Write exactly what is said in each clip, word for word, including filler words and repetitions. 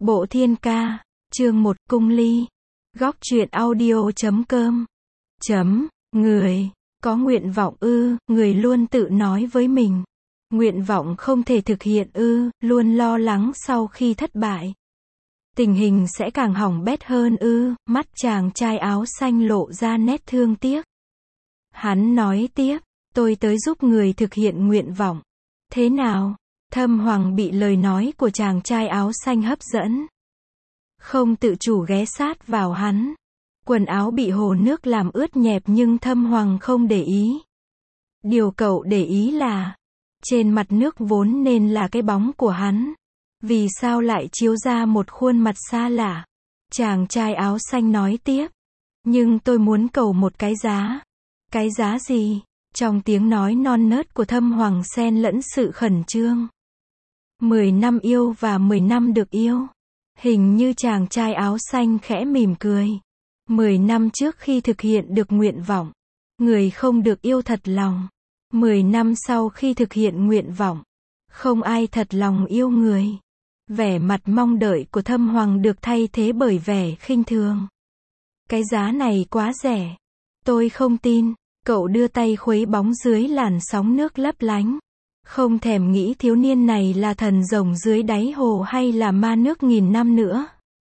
Bộ Thiên Ca, chương một, Cung Ly. Góc truyện audio chấm com. Chấm, người, có nguyện vọng ư, người luôn tự nói với mình. Nguyện vọng không thể thực hiện ư, luôn lo lắng sau khi thất bại. Tình hình sẽ càng hỏng bét hơn ư, mắt chàng trai áo xanh lộ ra nét thương tiếc. Hắn nói tiếp, tôi tới giúp người thực hiện nguyện vọng. Thế nào? Thâm Hoàng bị lời nói của chàng trai áo xanh hấp dẫn. Không tự chủ ghé sát vào hắn. Quần áo bị hồ nước làm ướt nhẹp nhưng Thâm Hoàng không để ý. Điều cậu để ý là, trên mặt nước vốn nên là cái bóng của hắn. Vì sao lại chiếu ra một khuôn mặt xa lạ? Chàng trai áo xanh nói tiếp. Nhưng tôi muốn cầu một cái giá. Cái giá gì? Trong tiếng nói non nớt của Thâm Hoàng xen lẫn sự khẩn trương. Mười năm yêu và mười năm được yêu. Hình như chàng trai áo xanh khẽ mỉm cười. Mười năm trước khi thực hiện được nguyện vọng, người không được yêu thật lòng. Mười năm sau khi thực hiện nguyện vọng, không ai thật lòng yêu người. Vẻ mặt mong đợi của Thâm Hoàng được thay thế bởi vẻ khinh thường. Cái giá này quá rẻ. Tôi không tin. Cậu đưa tay khuấy bóng dưới làn sóng nước lấp lánh. Không thèm nghĩ thiếu niên này là thần rồng dưới đáy hồ hay là ma nước nghìn năm nữa.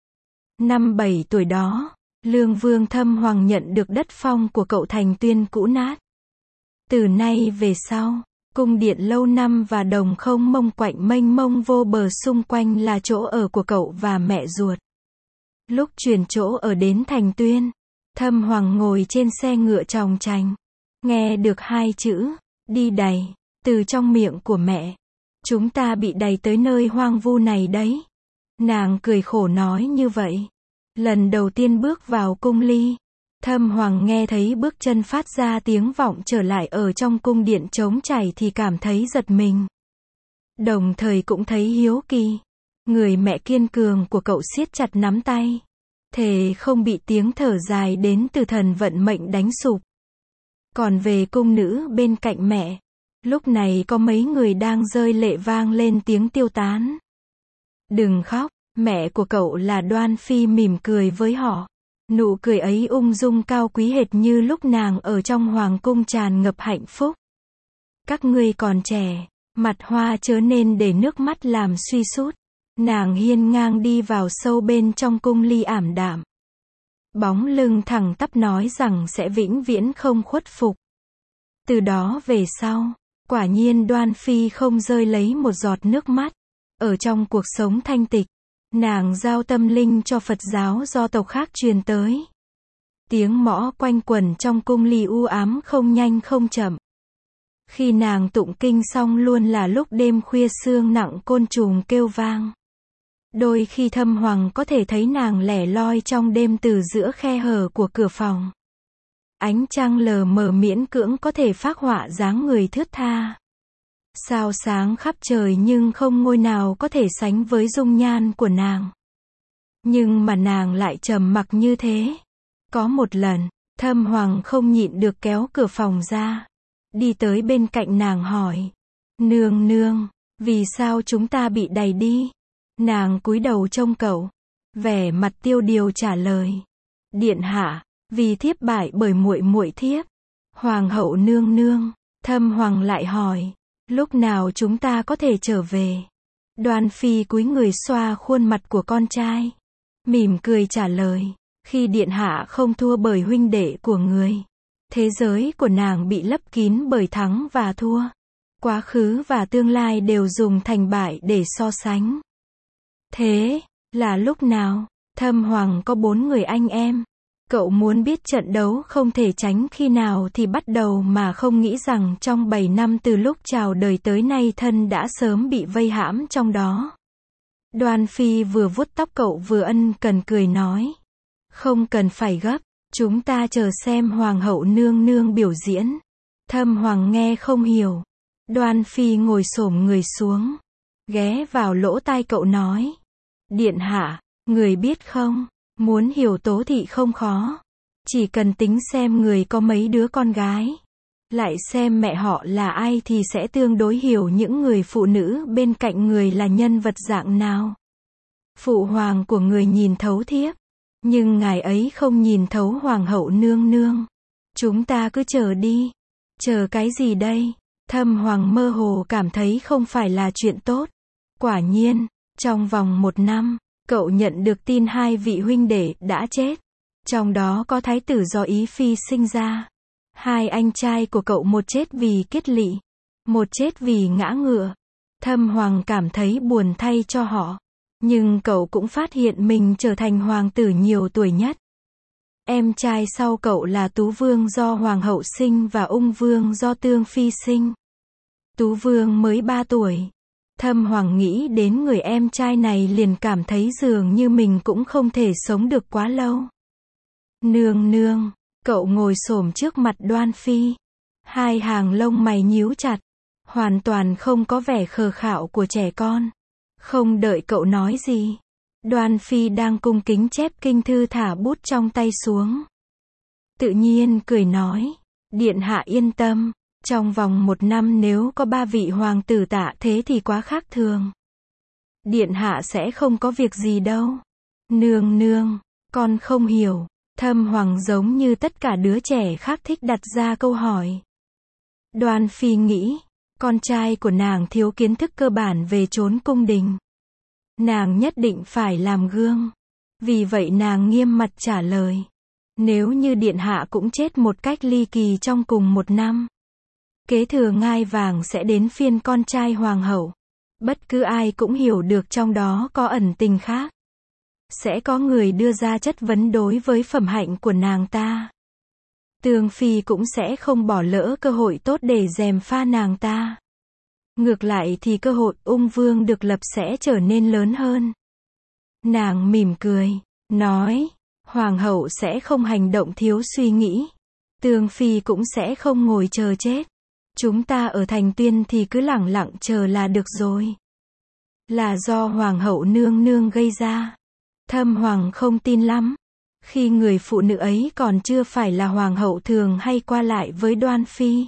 Năm bảy tuổi đó, Lương Vương Thâm Hoàng nhận được đất phong của cậu thành tuyên cũ nát. Từ nay về sau, cung điện lâu năm và đồng không mông quạnh mênh mông vô bờ xung quanh là chỗ ở của cậu và mẹ ruột. Lúc chuyển chỗ ở đến thành tuyên, Thâm Hoàng ngồi trên xe ngựa chòng chành. Nghe được hai chữ, đi đày, từ trong miệng của mẹ. Chúng ta bị đày tới nơi hoang vu này đấy. Nàng cười khổ nói như vậy. Lần đầu tiên bước vào cung Ly, Thâm Hoàng nghe thấy bước chân phát ra tiếng vọng trở lại ở trong cung điện trống trải thì cảm thấy giật mình. Đồng thời cũng thấy hiếu kỳ. Người mẹ kiên cường của cậu siết chặt nắm tay. Thề không bị tiếng thở dài đến từ thần vận mệnh đánh sụp. Còn về cung nữ bên cạnh mẹ, lúc này có mấy người đang rơi lệ vang lên tiếng tiêu tán. Đừng khóc, mẹ của cậu là Đoan Phi mỉm cười với họ. Nụ cười ấy ung dung cao quý hệt như lúc nàng ở trong hoàng cung tràn ngập hạnh phúc. Các ngươi còn trẻ, mặt hoa chớ nên để nước mắt làm suy sút. Nàng hiên ngang đi vào sâu bên trong cung Ly ảm đạm. Bóng lưng thẳng tắp nói rằng sẽ vĩnh viễn không khuất phục. Từ đó về sau, quả nhiên Đoan Phi không rơi lấy một giọt nước mắt. Ở trong cuộc sống thanh tịch, nàng giao tâm linh cho Phật giáo do tộc khác truyền tới. Tiếng mõ quanh quẩn trong cung Ly u ám không nhanh không chậm. Khi nàng tụng kinh xong luôn là lúc đêm khuya sương nặng côn trùng kêu vang. Đôi khi Thâm Hoàng có thể thấy nàng lẻ loi trong đêm từ giữa khe hở của cửa phòng. Ánh trăng lờ mờ miễn cưỡng có thể phác họa dáng người thướt tha. Sao sáng khắp trời nhưng không ngôi nào có thể sánh với dung nhan của nàng. Nhưng mà nàng lại trầm mặc như thế. Có một lần, Thâm Hoàng không nhịn được kéo cửa phòng ra. Đi tới bên cạnh nàng hỏi. Nương nương, vì sao chúng ta bị đày đi? Nàng cúi đầu trông cậu. Vẻ mặt tiêu điều trả lời. Điện hạ, vì thiếp bại bởi muội muội thiếp. Hoàng hậu nương nương. Thâm Hoàng lại hỏi. Lúc nào chúng ta có thể trở về? Đoan Phi cúi người xoa khuôn mặt của con trai. Mỉm cười trả lời. Khi điện hạ không thua bởi huynh đệ của người. Thế giới của nàng bị lấp kín bởi thắng và thua. Quá khứ và tương lai đều dùng thành bại để so sánh. Thế, là lúc nào? Thâm Hoàng có bốn người anh em. Cậu muốn biết trận đấu không thể tránh khi nào thì bắt đầu mà không nghĩ rằng trong bảy năm từ lúc chào đời tới nay thân đã sớm bị vây hãm trong đó. Đoan Phi vừa vuốt tóc cậu vừa ân cần cười nói. Không cần phải gấp, chúng ta chờ xem Hoàng hậu nương nương biểu diễn. Thâm Hoàng nghe không hiểu. Đoan Phi ngồi xổm người xuống. Ghé vào lỗ tai cậu nói. Điện hạ, người biết không, muốn hiểu Tố thị không khó. Chỉ cần tính xem người có mấy đứa con gái. Lại xem mẹ họ là ai thì sẽ tương đối hiểu những người phụ nữ bên cạnh người là nhân vật dạng nào. Phụ hoàng của người nhìn thấu thiếp, nhưng ngài ấy không nhìn thấu hoàng hậu nương nương. Chúng ta cứ chờ đi. Chờ cái gì đây? Thâm Hoàng mơ hồ cảm thấy không phải là chuyện tốt. Quả nhiên, trong vòng một năm, cậu nhận được tin hai vị huynh đệ đã chết. Trong đó có thái tử do Ý Phi sinh ra. Hai anh trai của cậu, một chết vì kết lị, một chết vì ngã ngựa. Thâm Hoàng cảm thấy buồn thay cho họ. Nhưng cậu cũng phát hiện mình trở thành hoàng tử nhiều tuổi nhất. Em trai sau cậu là Tú Vương do Hoàng hậu sinh và Ung Vương do Tương Phi sinh. Tú Vương mới ba tuổi. Thâm Hoàng nghĩ đến người em trai này liền cảm thấy dường như mình cũng không thể sống được quá lâu. Nương nương, cậu ngồi xổm trước mặt Đoan Phi. Hai hàng lông mày nhíu chặt, hoàn toàn không có vẻ khờ khạo của trẻ con. Không đợi cậu nói gì, Đoan Phi đang cung kính chép kinh thư thả bút trong tay xuống. Tự nhiên cười nói, điện hạ yên tâm, trong vòng một năm nếu có ba vị hoàng tử tạ thế thì quá khác thường. Điện hạ sẽ không có việc gì đâu. Nương nương, con không hiểu. Thâm Hoàng giống như tất cả đứa trẻ khác thích đặt ra câu hỏi. Đoan Phi nghĩ, con trai của nàng thiếu kiến thức cơ bản về trốn cung đình. Nàng nhất định phải làm gương. Vì vậy nàng nghiêm mặt trả lời. Nếu như điện hạ cũng chết một cách ly kỳ trong cùng một năm, kế thừa ngai vàng sẽ đến phiên con trai hoàng hậu. Bất cứ ai cũng hiểu được trong đó có ẩn tình khác. Sẽ có người đưa ra chất vấn đối với phẩm hạnh của nàng ta. Tương Phi cũng sẽ không bỏ lỡ cơ hội tốt để gièm pha nàng ta. Ngược lại thì cơ hội Ung Vương được lập sẽ trở nên lớn hơn. Nàng mỉm cười, nói, Hoàng hậu sẽ không hành động thiếu suy nghĩ. Tương Phi cũng sẽ không ngồi chờ chết. Chúng ta ở thành Tuyên thì cứ lẳng lặng chờ là được rồi. Là do Hoàng hậu nương nương gây ra. Thâm Hoàng không tin lắm. Khi người phụ nữ ấy còn chưa phải là Hoàng hậu thường hay qua lại với Đoan Phi.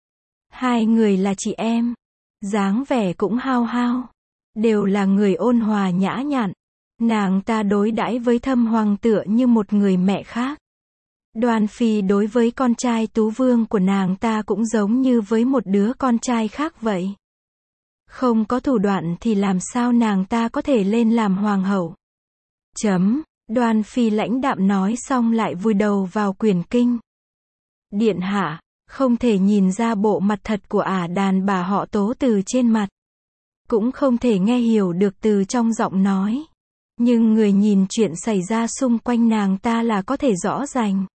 Hai người là chị em. Dáng vẻ cũng hao hao. Đều là người ôn hòa nhã nhặn. Nàng ta đối đãi với Thâm Hoàng tựa như một người mẹ khác. Đoan Phi đối với con trai Tú Vương của nàng ta cũng giống như với một đứa con trai khác vậy. Không có thủ đoạn thì làm sao nàng ta có thể lên làm hoàng hậu. Chấm. Đoan Phi lãnh đạm nói xong lại vùi đầu vào quyển kinh. Điện hạ, không thể nhìn ra bộ mặt thật của ả đàn bà họ Tố từ trên mặt. Cũng không thể nghe hiểu được từ trong giọng nói. Nhưng người nhìn chuyện xảy ra xung quanh nàng ta là có thể rõ ràng.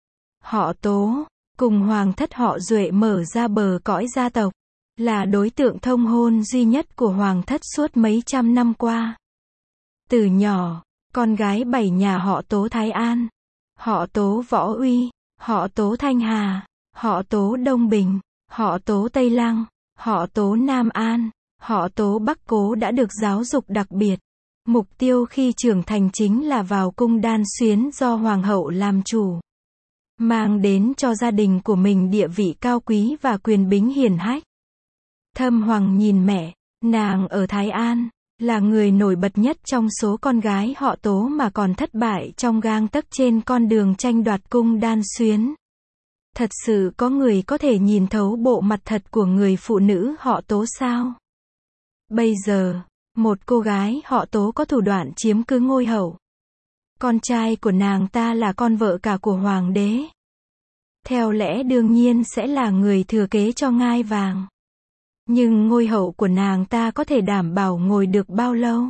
Họ Tố, cùng hoàng thất họ Duệ mở ra bờ cõi gia tộc, là đối tượng thông hôn duy nhất của hoàng thất suốt mấy trăm năm qua. Từ nhỏ, con gái bảy nhà họ Tố Thái An, họ Tố Võ Uy, họ Tố Thanh Hà, họ Tố Đông Bình, họ Tố Tây Lăng, họ Tố Nam An, họ Tố Bắc Cố đã được giáo dục đặc biệt. Mục tiêu khi trưởng thành chính là vào cung Đan Xuyến do hoàng hậu làm chủ. Mang đến cho gia đình của mình địa vị cao quý và quyền bính hiển hách. Thâm Hoàng nhìn mẹ, nàng ở Thái An, là người nổi bật nhất trong số con gái họ Tố mà còn thất bại trong gang tấc trên con đường tranh đoạt cung Đan Xuyến. Thật sự có người có thể nhìn thấu bộ mặt thật của người phụ nữ họ Tố sao? Bây giờ, một cô gái họ Tố có thủ đoạn chiếm cứ ngôi hậu. Con trai của nàng ta là con vợ cả của hoàng đế. Theo lẽ đương nhiên sẽ là người thừa kế cho ngai vàng. Nhưng ngôi hậu của nàng ta có thể đảm bảo ngồi được bao lâu?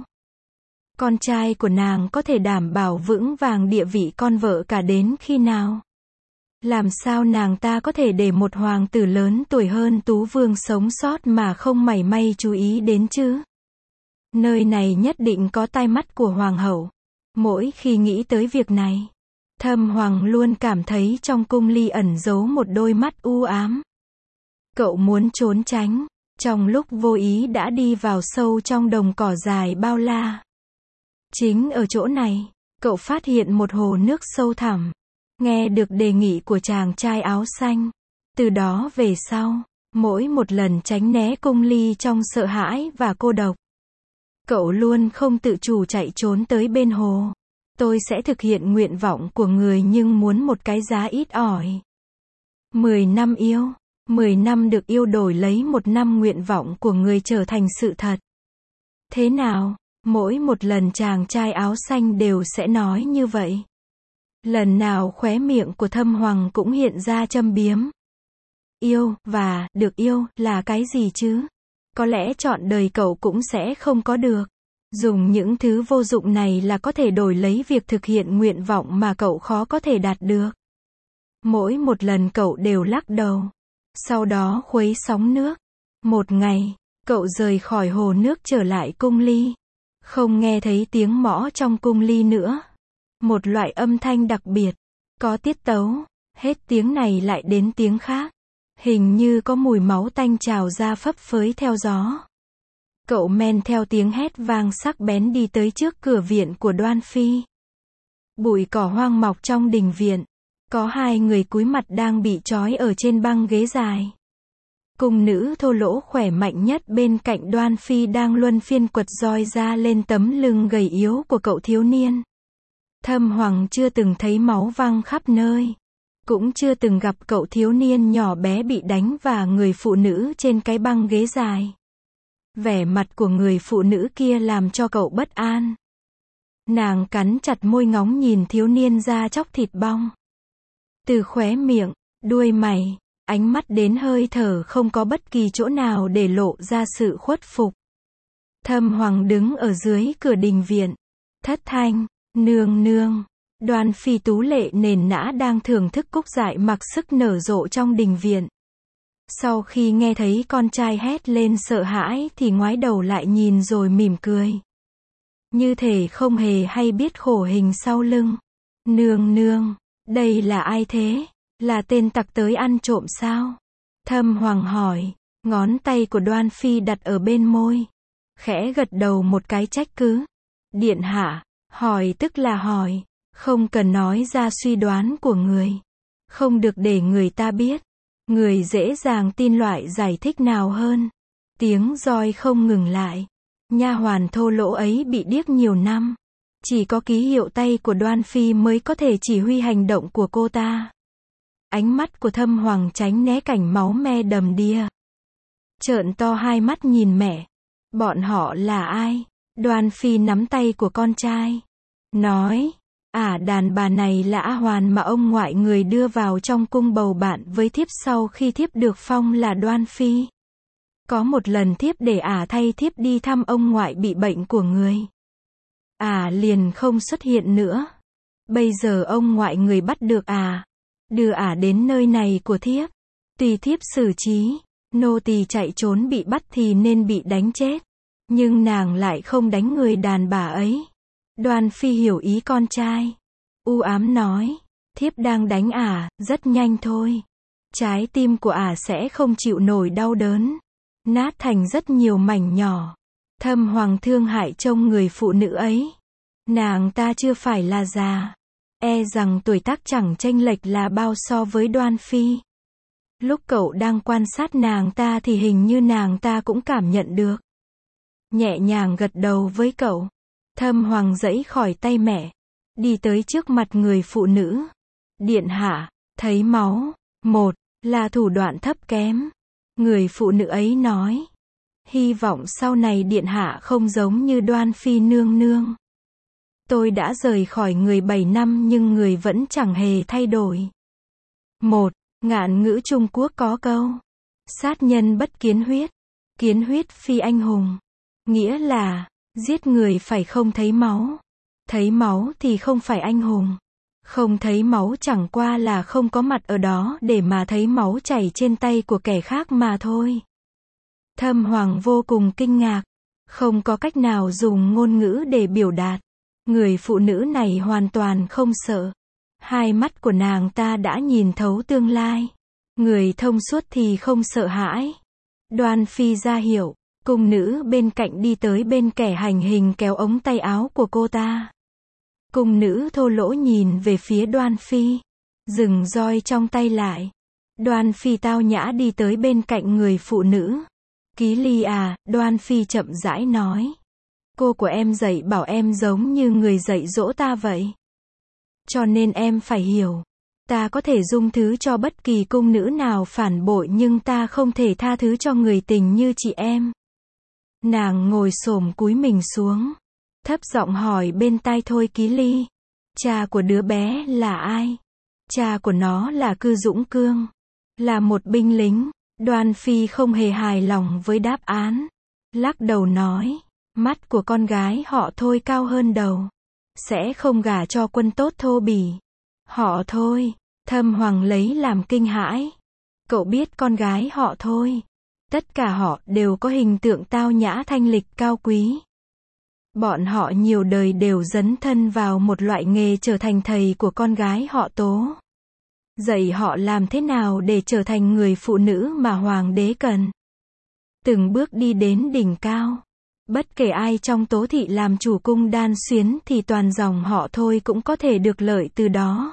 Con trai của nàng có thể đảm bảo vững vàng địa vị con vợ cả đến khi nào? Làm sao nàng ta có thể để một hoàng tử lớn tuổi hơn Tú Vương sống sót mà không mảy may chú ý đến chứ? Nơi này nhất định có tai mắt của hoàng hậu. Mỗi khi nghĩ tới việc này, Thâm Hoàng luôn cảm thấy trong cung ly ẩn giấu một đôi mắt u ám. Cậu muốn trốn tránh, trong lúc vô ý đã đi vào sâu trong đồng cỏ dài bao la. Chính ở chỗ này, cậu phát hiện một hồ nước sâu thẳm. Nghe được đề nghị của chàng trai áo xanh. Từ đó về sau, mỗi một lần tránh né cung ly trong sợ hãi và cô độc, Cậu luôn không tự chủ chạy trốn tới bên hồ. Tôi sẽ thực hiện nguyện vọng của người nhưng muốn một cái giá ít ỏi. Mười năm yêu. Mười năm được yêu đổi lấy một năm nguyện vọng của người trở thành sự thật. Thế nào? Mỗi một lần chàng trai áo xanh đều sẽ nói như vậy. Lần nào khóe miệng của Thâm Hoàng cũng hiện ra châm biếm. Yêu, và, được yêu, là cái gì chứ? Có lẽ trọn đời cậu cũng sẽ không có được. Dùng những thứ vô dụng này là có thể đổi lấy việc thực hiện nguyện vọng mà cậu khó có thể đạt được. Mỗi một lần cậu đều lắc đầu. Sau đó khuấy sóng nước. Một ngày, cậu rời khỏi hồ nước trở lại cung ly. Không nghe thấy tiếng mõ trong cung ly nữa. Một loại âm thanh đặc biệt, có tiết tấu, hết tiếng này lại đến tiếng khác. Hình như có mùi máu tanh trào ra phấp phới theo gió. Cậu men theo tiếng hét vang sắc bén đi tới trước cửa viện của Đoan Phi. Bụi cỏ hoang mọc trong đình viện. Có hai người cúi mặt đang bị trói ở trên băng ghế dài. Cung nữ thô lỗ khỏe mạnh nhất bên cạnh Đoan Phi đang luân phiên quật roi ra lên tấm lưng gầy yếu của cậu thiếu niên. Thâm Hoàng chưa từng thấy máu văng khắp nơi. Cũng chưa từng gặp cậu thiếu niên nhỏ bé bị đánh và người phụ nữ trên cái băng ghế dài. Vẻ mặt của người phụ nữ kia làm cho cậu bất an. Nàng cắn chặt môi ngóng nhìn thiếu niên da chóc thịt bong. Từ khóe miệng, đuôi mày, ánh mắt đến hơi thở không có bất kỳ chỗ nào để lộ ra sự khuất phục. Thâm Hoàng đứng ở dưới cửa đình viện. Thất thanh, nương nương. Đoan Phi tú lệ nền nã đang thưởng thức cúc dại mặc sức nở rộ trong đình viện. Sau khi nghe thấy con trai hét lên sợ hãi thì ngoái đầu lại nhìn rồi mỉm cười. Như thể không hề hay biết khổ hình sau lưng. Nương nương, đây là ai thế? Là tên tặc tới ăn trộm sao? Thâm Hoàng hỏi, ngón tay của Đoan Phi đặt ở bên môi. Khẽ gật đầu một cái trách cứ. Điện hạ, hỏi tức là hỏi. Không cần nói ra suy đoán của người. Không được để người ta biết. Người dễ dàng tin loại giải thích nào hơn. Tiếng roi không ngừng lại. Nha hoàn thô lỗ ấy bị điếc nhiều năm. Chỉ có ký hiệu tay của Đoan Phi mới có thể chỉ huy hành động của cô ta. Ánh mắt của Thâm Hoàng tránh né cảnh máu me đầm đìa. Trợn to hai mắt nhìn mẹ. Bọn họ là ai? Đoan Phi nắm tay của con trai. Nói. À, đàn bà này là A Hoàn mà ông ngoại người đưa vào trong cung bầu bạn với thiếp sau khi thiếp được phong là Đoan Phi. Có một lần thiếp để ả thay thiếp đi thăm ông ngoại bị bệnh của người. Ả liền không xuất hiện nữa. Bây giờ ông ngoại người bắt được ả. Đưa ả đến nơi này của thiếp. Tùy thiếp xử trí. Nô tỳ chạy trốn bị bắt thì nên bị đánh chết. Nhưng nàng lại không đánh người đàn bà ấy. Đoan Phi hiểu ý con trai. U ám nói. Thiếp đang đánh ả, rất nhanh thôi. Trái tim của ả sẽ không chịu nổi đau đớn. Nát thành rất nhiều mảnh nhỏ. Thâm Hoàng thương hại trông người phụ nữ ấy. Nàng ta chưa phải là già. E rằng tuổi tác chẳng chênh lệch là bao so với Đoan Phi. Lúc cậu đang quan sát nàng ta thì hình như nàng ta cũng cảm nhận được. Nhẹ nhàng gật đầu với cậu. Thâm Hoàng giãy khỏi tay mẹ. Đi tới trước mặt người phụ nữ. Điện hạ, thấy máu. Một, là thủ đoạn thấp kém. Người phụ nữ ấy nói. Hy vọng sau này điện hạ không giống như Đoan Phi nương nương. Tôi đã rời khỏi người bảy năm nhưng người vẫn chẳng hề thay đổi. Một, ngạn ngữ Trung Quốc có câu. Sát nhân bất kiến huyết. Kiến huyết phi anh hùng. Nghĩa là, giết người phải không thấy máu. Thấy máu thì không phải anh hùng. Không thấy máu chẳng qua là không có mặt ở đó để mà thấy máu chảy trên tay của kẻ khác mà thôi. Thâm Hoàng vô cùng kinh ngạc. Không có cách nào dùng ngôn ngữ để biểu đạt. Người phụ nữ này hoàn toàn không sợ. Hai mắt của nàng ta đã nhìn thấu tương lai. Người thông suốt thì không sợ hãi. Đoan Phi ra hiệu. Cung nữ bên cạnh đi tới bên kẻ hành hình kéo ống tay áo của cô ta. Cung nữ thô lỗ nhìn về phía Đoan Phi. Dừng roi trong tay lại. Đoan Phi tao nhã đi tới bên cạnh người phụ nữ. Ký ly à, Đoan Phi chậm rãi nói. Cô của em dạy bảo em giống như người dạy dỗ ta vậy. Cho nên em phải hiểu. Ta có thể dung thứ cho bất kỳ cung nữ nào phản bội nhưng ta không thể tha thứ cho người tình như chị em. Nàng ngồi xổm cúi mình xuống. Thấp giọng hỏi bên tai Thôi Ký Ly. Cha của đứa bé là ai? Cha của nó là Cư Dũng Cương. Là một binh lính. Đoan Phi không hề hài lòng với đáp án. Lắc đầu nói. Mắt của con gái họ Thôi cao hơn đầu. Sẽ không gả cho quân tốt thô bỉ. Họ Thôi. Thâm Hoàng lấy làm kinh hãi. Cậu biết con gái họ Thôi. Tất cả họ đều có hình tượng tao nhã thanh lịch cao quý. Bọn họ nhiều đời đều dấn thân vào một loại nghề trở thành thầy của con gái họ Tố. Dạy họ làm thế nào để trở thành người phụ nữ mà hoàng đế cần. Từng bước đi đến đỉnh cao. Bất kể ai trong Tố thị làm chủ cung Đan Xuyến thì toàn dòng họ Thôi cũng có thể được lợi từ đó.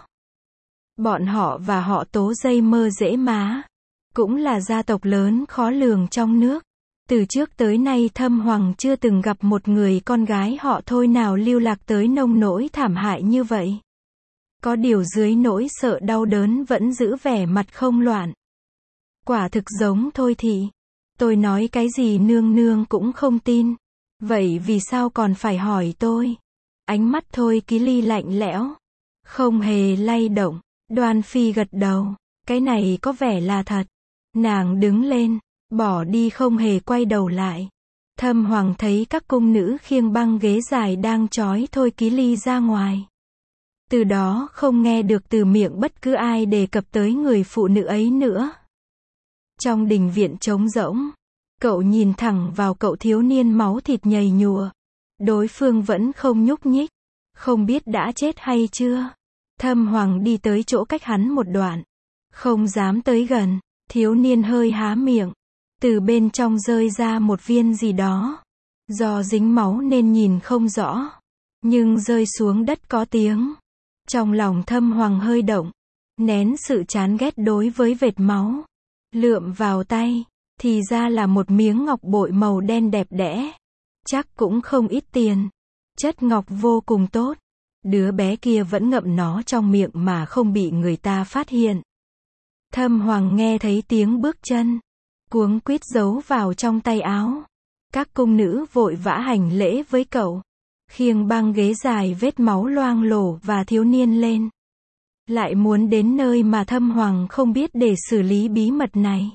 Bọn họ và họ Tố dây mơ dễ má. Cũng là gia tộc lớn khó lường trong nước. Từ trước tới nay Thâm Hoàng chưa từng gặp một người con gái họ Thôi nào lưu lạc tới nông nỗi thảm hại như vậy. Có điều dưới nỗi sợ đau đớn vẫn giữ vẻ mặt không loạn. Quả thực giống Thôi thị. Tôi nói cái gì nương nương cũng không tin. Vậy vì sao còn phải hỏi tôi? Ánh mắt Thôi Ký Ly lạnh lẽo. Không hề lay động. Đoan Phi gật đầu. Cái này có vẻ là thật. Nàng đứng lên. Bỏ đi không hề quay đầu lại. Thâm Hoàng thấy các cung nữ khiêng băng ghế dài đang trói Thôi Ký Ly ra ngoài. Từ đó không nghe được từ miệng bất cứ ai đề cập tới người phụ nữ ấy nữa. Trong đình viện trống rỗng, cậu nhìn thẳng vào cậu thiếu niên máu thịt nhầy nhụa. Đối phương vẫn không nhúc nhích. Không biết đã chết hay chưa. Thâm Hoàng đi tới chỗ cách hắn một đoạn. Không dám tới gần. Thiếu niên hơi há miệng. Từ bên trong rơi ra một viên gì đó. Do dính máu nên nhìn không rõ. Nhưng rơi xuống đất có tiếng. Trong lòng Thâm Hoàng hơi động. Nén sự chán ghét đối với vệt máu. Lượm vào tay. Thì ra là một miếng ngọc bội màu đen đẹp đẽ. Chắc cũng không ít tiền. Chất ngọc vô cùng tốt. Đứa bé kia vẫn ngậm nó trong miệng mà không bị người ta phát hiện. Thâm Hoàng nghe thấy tiếng bước chân. Cuống quýt giấu vào trong tay áo. Các cung nữ vội vã hành lễ với cậu. Khiêng băng ghế dài vết máu loang lổ và thiếu niên lên. Lại muốn đến nơi mà Thâm Hoàng không biết để xử lý bí mật này.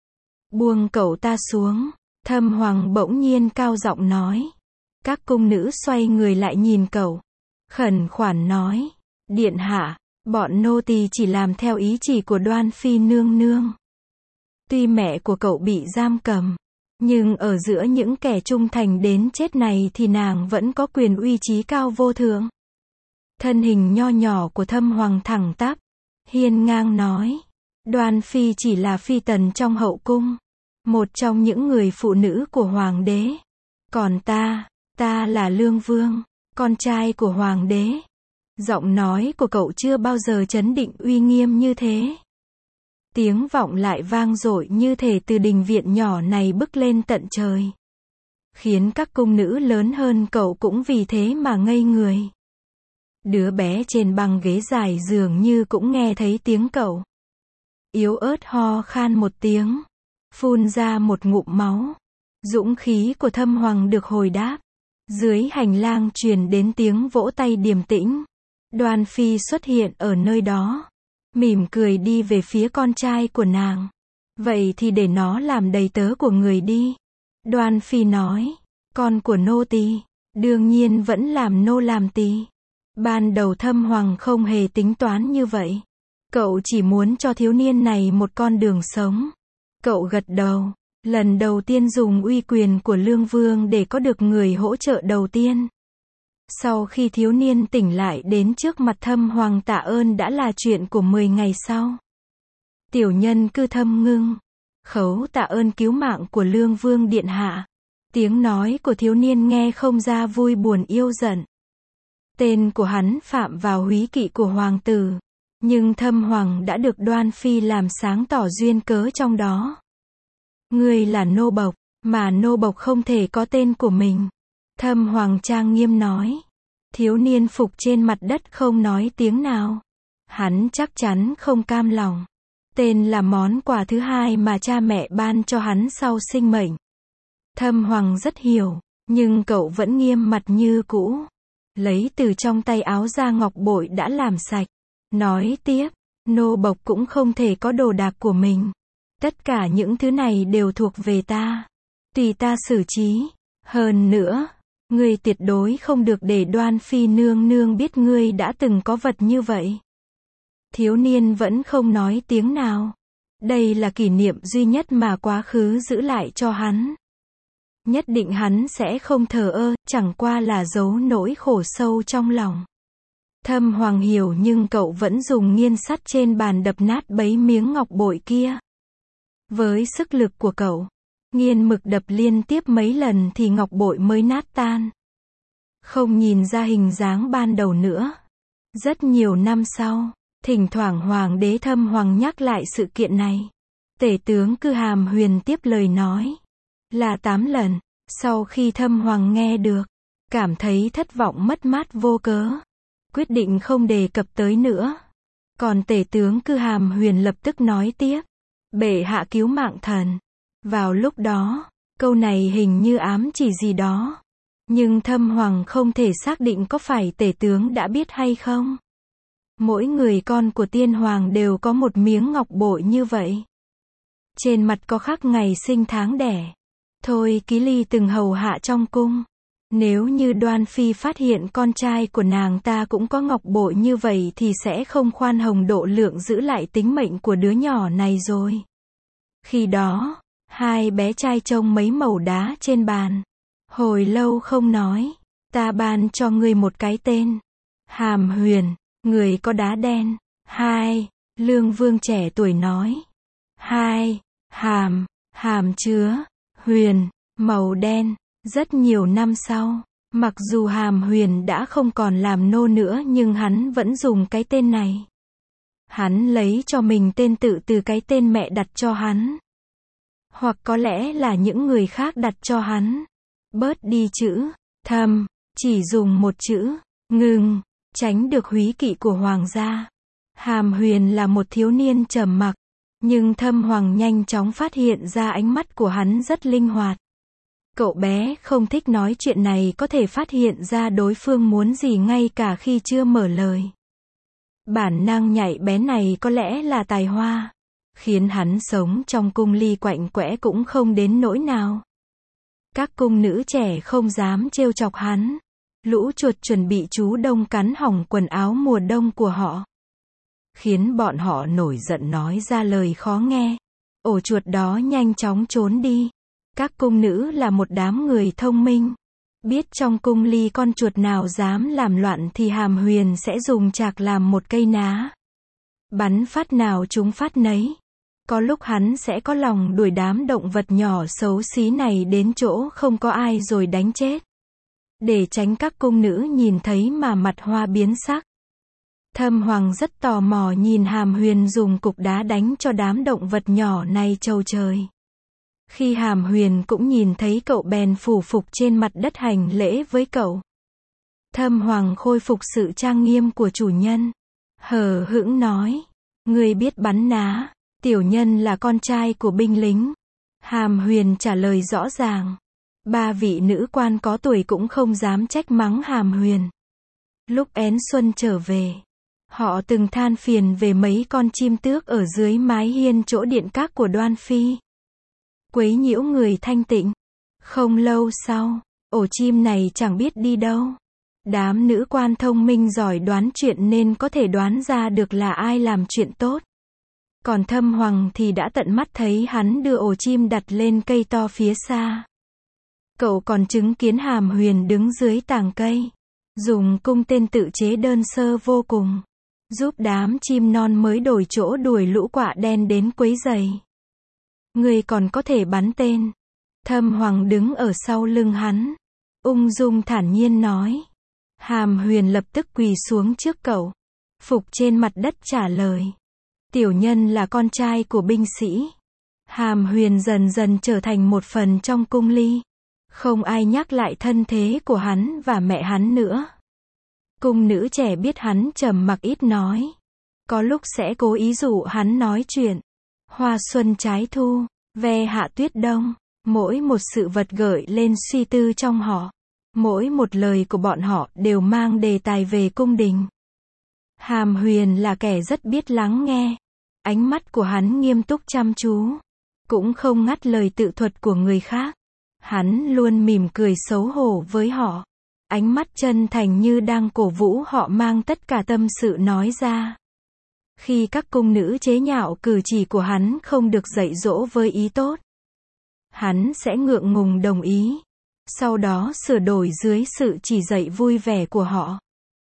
Buông cậu ta xuống. Thâm Hoàng bỗng nhiên cao giọng nói. Các cung nữ xoay người lại nhìn cậu. Khẩn khoản nói. Điện hạ, bọn nô tỳ chỉ làm theo ý chỉ của Đoan Phi nương nương. Tuy mẹ của cậu bị giam cầm, nhưng ở giữa những kẻ trung thành đến chết này thì nàng vẫn có quyền uy trí cao vô thượng. Thân hình nho nhỏ của Thâm Hoàng thẳng tắp, hiên ngang nói. Đoan Phi chỉ là phi tần trong hậu cung. Một trong những người phụ nữ của hoàng đế. Còn ta, ta là Lương Vương, con trai của hoàng đế. Giọng nói của cậu chưa bao giờ chấn định uy nghiêm như thế. Tiếng vọng lại vang dội như thể từ đình viện nhỏ này bức lên tận trời. Khiến các cung nữ lớn hơn cậu cũng vì thế mà ngây người. Đứa bé trên băng ghế dài dường như cũng nghe thấy tiếng cậu. Yếu ớt ho khan một tiếng. Phun ra một ngụm máu. Dũng khí của Thâm Hoàng được hồi đáp. Dưới hành lang truyền đến tiếng vỗ tay điềm tĩnh. Đoan Phi xuất hiện ở nơi đó. Mỉm cười đi về phía con trai của nàng. Vậy thì để nó làm đầy tớ của người đi. Đoan Phi nói. Con của nô tỳ đương nhiên vẫn làm nô làm tỳ. Ban đầu Thâm Hoàng không hề tính toán như vậy. Cậu chỉ muốn cho thiếu niên này một con đường sống. Cậu gật đầu. Lần đầu tiên dùng uy quyền của Lương Vương để có được người hỗ trợ đầu tiên. Sau khi thiếu niên tỉnh lại đến trước mặt Thâm Hoàng tạ ơn đã là chuyện của mười ngày sau. Tiểu nhân cư Thâm Ngưng. Khấu tạ ơn cứu mạng của Lương Vương điện hạ. Tiếng nói của thiếu niên nghe không ra vui buồn yêu giận. Tên của hắn phạm vào húy kỵ của hoàng tử. Nhưng Thâm Hoàng đã được Đoan Phi làm sáng tỏ duyên cớ trong đó. Ngươi là nô bộc, mà nô bộc không thể có tên của mình. Thâm Hoàng trang nghiêm nói. Thiếu niên phục trên mặt đất không nói tiếng nào. Hắn chắc chắn không cam lòng. Tên là món quà thứ hai mà cha mẹ ban cho hắn sau sinh mệnh. Thâm Hoàng rất hiểu, nhưng cậu vẫn nghiêm mặt như cũ. Lấy từ trong tay áo ra ngọc bội đã làm sạch. Nói tiếp, nô bộc cũng không thể có đồ đạc của mình. Tất cả những thứ này đều thuộc về ta. Tùy ta xử trí. Hơn nữa, ngươi tuyệt đối không được để Đoan Phi nương nương biết ngươi đã từng có vật như vậy. Thiếu niên vẫn không nói tiếng nào. Đây là kỷ niệm duy nhất mà quá khứ giữ lại cho hắn. Nhất định hắn sẽ không thờ ơ, chẳng qua là giấu nỗi khổ sâu trong lòng. Thâm Hoàng hiểu nhưng cậu vẫn dùng nghiên sắt trên bàn đập nát bấy miếng ngọc bội kia. Với sức lực của cậu, nghiên mực đập liên tiếp mấy lần thì ngọc bội mới nát tan. Không nhìn ra hình dáng ban đầu nữa. Rất nhiều năm sau, thỉnh thoảng Hoàng đế Thâm Hoàng nhắc lại sự kiện này. Tể tướng Cư Hàm Huyền tiếp lời nói. Là tám lần. Sau khi Thâm Hoàng nghe được, cảm thấy thất vọng mất mát vô cớ. Quyết định không đề cập tới nữa. Còn tể tướng Cư Hàm Huyền lập tức nói tiếp. Bệ hạ cứu mạng thần. Vào lúc đó, câu này hình như ám chỉ gì đó. Nhưng Thâm Hoàng không thể xác định có phải tể tướng đã biết hay không. Mỗi người con của tiên hoàng đều có một miếng ngọc bội như vậy. Trên mặt có khắc ngày sinh tháng đẻ. Thôi Ký Ly từng hầu hạ trong cung. Nếu như Đoan Phi phát hiện con trai của nàng ta cũng có ngọc bội như vậy thì sẽ không khoan hồng độ lượng giữ lại tính mệnh của đứa nhỏ này rồi. Khi đó, hai bé trai trông mấy mẩu đá trên bàn. Hồi lâu không nói, ta ban cho ngươi một cái tên. Hàm Huyền, người có đá đen. Hai, Lương Vương trẻ tuổi nói. Hai, hàm, hàm chứa, huyền, màu đen. Rất nhiều năm sau, mặc dù Hàm Huyền đã không còn làm nô nữa nhưng hắn vẫn dùng cái tên này. Hắn lấy cho mình tên tự từ cái tên mẹ đặt cho hắn. Hoặc có lẽ là những người khác đặt cho hắn. Bớt đi chữ Thâm, chỉ dùng một chữ Ngừng, tránh được húy kỵ của hoàng gia. Hàm Huyền là một thiếu niên trầm mặc, nhưng Thâm Hoàng nhanh chóng phát hiện ra ánh mắt của hắn rất linh hoạt. Cậu bé không thích nói chuyện này có thể phát hiện ra đối phương muốn gì ngay cả khi chưa mở lời. Bản năng nhạy bén này có lẽ là tài hoa, khiến hắn sống trong cung ly quạnh quẽ cũng không đến nỗi nào. Các cung nữ trẻ không dám trêu chọc hắn. Lũ chuột chuẩn bị chú đông cắn hỏng quần áo mùa đông của họ, khiến bọn họ nổi giận nói ra lời khó nghe. Ổ chuột đó nhanh chóng trốn đi. Các cung nữ là một đám người thông minh. Biết trong cung ly con chuột nào dám làm loạn thì Hàm Huyền sẽ dùng chạc làm một cây ná. Bắn phát nào trúng phát nấy. Có lúc hắn sẽ có lòng đuổi đám động vật nhỏ xấu xí này đến chỗ không có ai rồi đánh chết. Để tránh các cung nữ nhìn thấy mà mặt hoa biến sắc. Thâm Hoàng rất tò mò nhìn Hàm Huyền dùng cục đá đánh cho đám động vật nhỏ này trầu trời. Khi Hàm Huyền cũng nhìn thấy cậu bèn phủ phục trên mặt đất hành lễ với cậu. Thâm Hoàng khôi phục sự trang nghiêm của chủ nhân. Hờ hững nói. Ngươi biết bắn ná. Tiểu nhân là con trai của binh lính. Hàm Huyền trả lời rõ ràng. Ba vị nữ quan có tuổi cũng không dám trách mắng Hàm Huyền. Lúc Én Xuân trở về, họ từng than phiền về mấy con chim tước ở dưới mái hiên chỗ điện các của Đoan Phi. Quấy nhiễu người thanh tịnh. Không lâu sau, ổ chim này chẳng biết đi đâu. Đám nữ quan thông minh giỏi đoán chuyện nên có thể đoán ra được là ai làm chuyện tốt. Còn Thâm Hoàng thì đã tận mắt thấy hắn đưa ổ chim đặt lên cây to phía xa. Cậu còn chứng kiến Hàm Huyền đứng dưới tàng cây, dùng cung tên tự chế đơn sơ vô cùng, giúp đám chim non mới đổi chỗ đuổi lũ quạ đen đến quấy rầy. Người còn có thể bắn tên. Thâm Hoàng đứng ở sau lưng hắn, ung dung thản nhiên nói. Hàm Huyền lập tức quỳ xuống trước cậu, phục trên mặt đất trả lời. Tiểu nhân là con trai của binh sĩ. Hàm Huyền dần dần trở thành một phần trong cung ly. Không ai nhắc lại thân thế của hắn và mẹ hắn nữa. Cung nữ trẻ biết hắn trầm mặc ít nói. Có lúc sẽ cố ý dụ hắn nói chuyện. Hoa xuân trái thu, ve hạ tuyết đông. Mỗi một sự vật gợi lên suy tư trong họ. Mỗi một lời của bọn họ đều mang đề tài về cung đình. Hàm Huyền là kẻ rất biết lắng nghe. Ánh mắt của hắn nghiêm túc chăm chú. Cũng không ngắt lời tự thuật của người khác. Hắn luôn mỉm cười xấu hổ với họ. Ánh mắt chân thành như đang cổ vũ họ mang tất cả tâm sự nói ra. Khi các cung nữ chế nhạo cử chỉ của hắn không được dạy dỗ với ý tốt, hắn sẽ ngượng ngùng đồng ý. Sau đó sửa đổi dưới sự chỉ dạy vui vẻ của họ.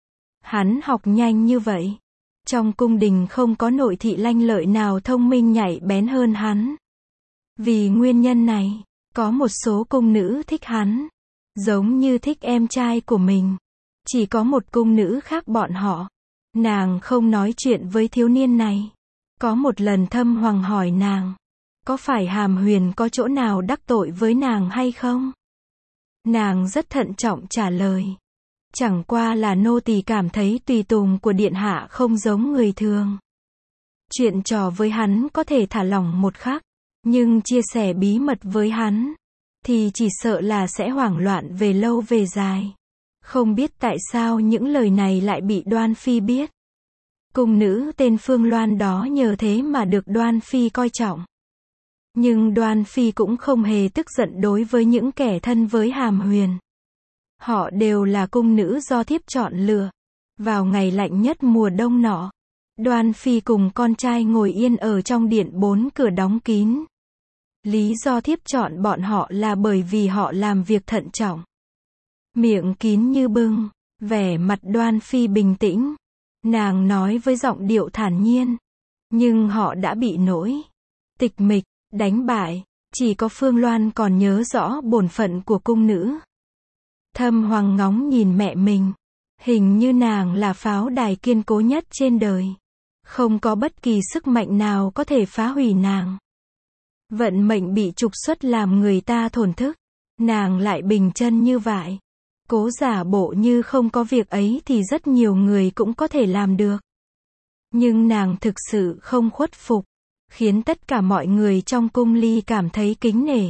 Hắn học nhanh như vậy. Trong cung đình không có nội thị lanh lợi nào thông minh nhạy bén hơn hắn. Vì nguyên nhân này, có một số cung nữ thích hắn, giống như thích em trai của mình. Chỉ có một cung nữ khác bọn họ. Nàng không nói chuyện với thiếu niên này. Có một lần Thâm Hoàng hỏi nàng, có phải Hàm Huyền có chỗ nào đắc tội với nàng hay không? Nàng rất thận trọng trả lời, chẳng qua là nô tỳ cảm thấy tùy tùng của điện hạ không giống người thường. Chuyện trò với hắn có thể thả lỏng một khắc, nhưng chia sẻ bí mật với hắn thì chỉ sợ là sẽ hoảng loạn về lâu về dài. Không biết tại sao những lời này lại bị Đoan Phi biết. Cung nữ tên Phương Loan đó nhờ thế mà được Đoan Phi coi trọng. Nhưng Đoan Phi cũng không hề tức giận đối với những kẻ thân với Hàm Huyền. Họ đều là cung nữ do thiếp chọn lựa. Vào ngày lạnh nhất mùa đông nọ, Đoan Phi cùng con trai ngồi yên ở trong điện bốn cửa đóng kín. Lý do thiếp chọn bọn họ là bởi vì họ làm việc thận trọng. Miệng kín như bưng, vẻ mặt Đoan Phi bình tĩnh. Nàng nói với giọng điệu thản nhiên. Nhưng họ đã bị nỗi tịch mịch, đánh bại. Chỉ có Phương Loan còn nhớ rõ bổn phận của cung nữ. Thâm Hoàng ngóng nhìn mẹ mình. Hình như nàng là pháo đài kiên cố nhất trên đời. Không có bất kỳ sức mạnh nào có thể phá hủy nàng. Vận mệnh bị trục xuất làm người ta thổn thức. Nàng lại bình chân như vậy. Cố giả bộ như không có việc ấy thì rất nhiều người cũng có thể làm được. Nhưng nàng thực sự không khuất phục, khiến tất cả mọi người trong cung ly cảm thấy kính nể.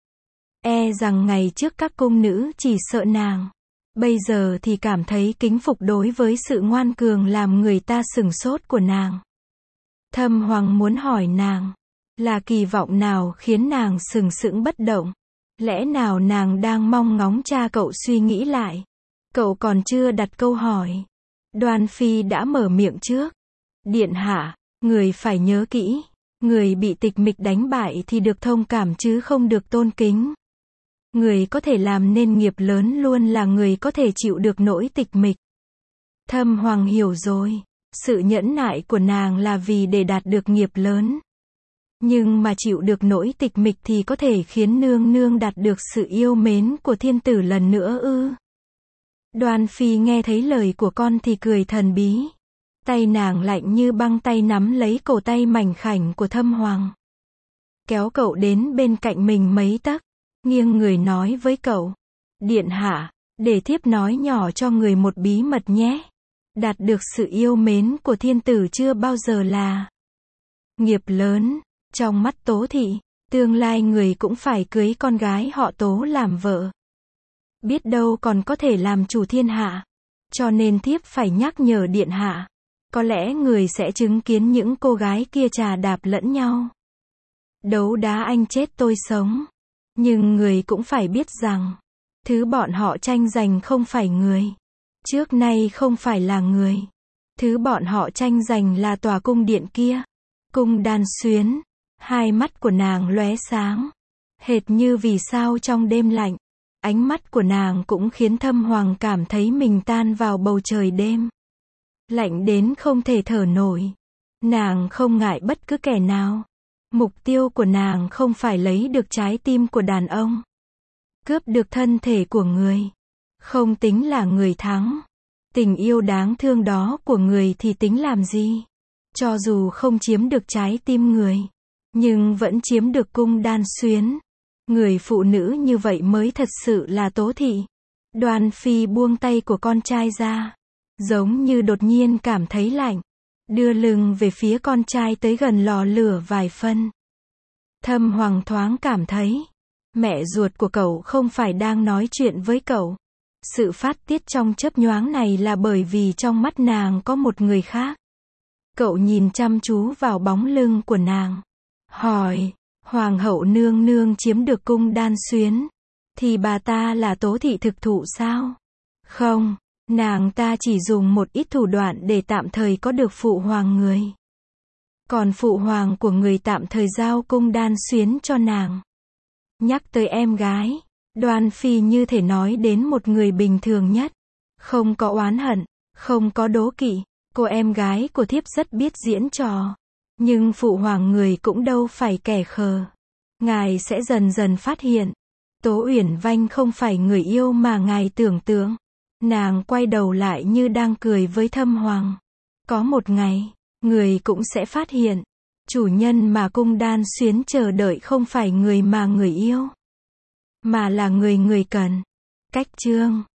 E rằng ngày trước các cung nữ chỉ sợ nàng, bây giờ thì cảm thấy kính phục đối với sự ngoan cường làm người ta sửng sốt của nàng. Thâm Hoàng muốn hỏi nàng, là kỳ vọng nào khiến nàng sừng sững bất động? Lẽ nào nàng đang mong ngóng cha cậu suy nghĩ lại? Cậu còn chưa đặt câu hỏi. Đoan Phi đã mở miệng trước. Điện hạ, người phải nhớ kỹ. Người bị tịch mịch đánh bại thì được thông cảm chứ không được tôn kính. Người có thể làm nên nghiệp lớn luôn là người có thể chịu được nỗi tịch mịch. Thâm Hoàng hiểu rồi. Sự nhẫn nại của nàng là vì để đạt được nghiệp lớn. Nhưng mà chịu được nỗi tịch mịch thì có thể khiến nương nương đạt được sự yêu mến của thiên tử lần nữa ư? Đoan Phi nghe thấy lời của con thì cười thần bí. Tay nàng lạnh như băng, tay nắm lấy cổ tay mảnh khảnh của Thâm Hoàng. Kéo cậu đến bên cạnh mình mấy tấc. Nghiêng người nói với cậu. Điện hạ, để thiếp nói nhỏ cho người một bí mật nhé. Đạt được sự yêu mến của thiên tử chưa bao giờ là nghiệp lớn. Trong mắt Tố thị, tương lai người cũng phải cưới con gái họ Tố làm vợ. Biết đâu còn có thể làm chủ thiên hạ. Cho nên thiếp phải nhắc nhở điện hạ. Có lẽ người sẽ chứng kiến những cô gái kia chà đạp lẫn nhau. Đấu đá anh chết tôi sống. Nhưng người cũng phải biết rằng, thứ bọn họ tranh giành không phải người. Trước nay không phải là người. Thứ bọn họ tranh giành là tòa cung điện kia. Cung Đan Xuyến. Hai mắt của nàng lóe sáng, hệt như vì sao trong đêm lạnh. Ánh mắt của nàng cũng khiến Thâm Hoàng cảm thấy mình tan vào bầu trời đêm. Lạnh đến không thể thở nổi. Nàng không ngại bất cứ kẻ nào. Mục tiêu của nàng không phải lấy được trái tim của đàn ông. Cướp được thân thể của người. Không tính là người thắng. Tình yêu đáng thương đó của người thì tính làm gì? Cho dù không chiếm được trái tim người, nhưng vẫn chiếm được cung Đan Xuyến. Người phụ nữ như vậy mới thật sự là tố thị. Đoan Phi buông tay của con trai ra, giống như đột nhiên cảm thấy lạnh, đưa lưng về phía con trai tới gần lò lửa vài phân. Thâm Hoàng thoáng cảm thấy, mẹ ruột của cậu không phải đang nói chuyện với cậu. Sự phát tiết trong chớp nhoáng này là bởi vì trong mắt nàng có một người khác. Cậu nhìn chăm chú vào bóng lưng của nàng, hỏi, Hoàng hậu nương nương chiếm được cung Đan Xuyến, thì bà ta là tố thị thực thụ sao? Không, nàng ta chỉ dùng một ít thủ đoạn để tạm thời có được phụ hoàng người. Còn phụ hoàng của người tạm thời giao cung Đan Xuyến cho nàng. Nhắc tới em gái, Đoan Phi như thể nói đến một người bình thường nhất. Không có oán hận, không có đố kỵ. Cô em gái của thiếp rất biết diễn trò. Nhưng phụ hoàng người cũng đâu phải kẻ khờ. Ngài sẽ dần dần phát hiện. Tố Uyển Vanh không phải người yêu mà ngài tưởng tượng. Nàng quay đầu lại như đang cười với Thâm Hoàng. Có một ngày, người cũng sẽ phát hiện. Chủ nhân mà cung Đan Xuyến chờ đợi không phải người mà người yêu, mà là người người cần. Cách chương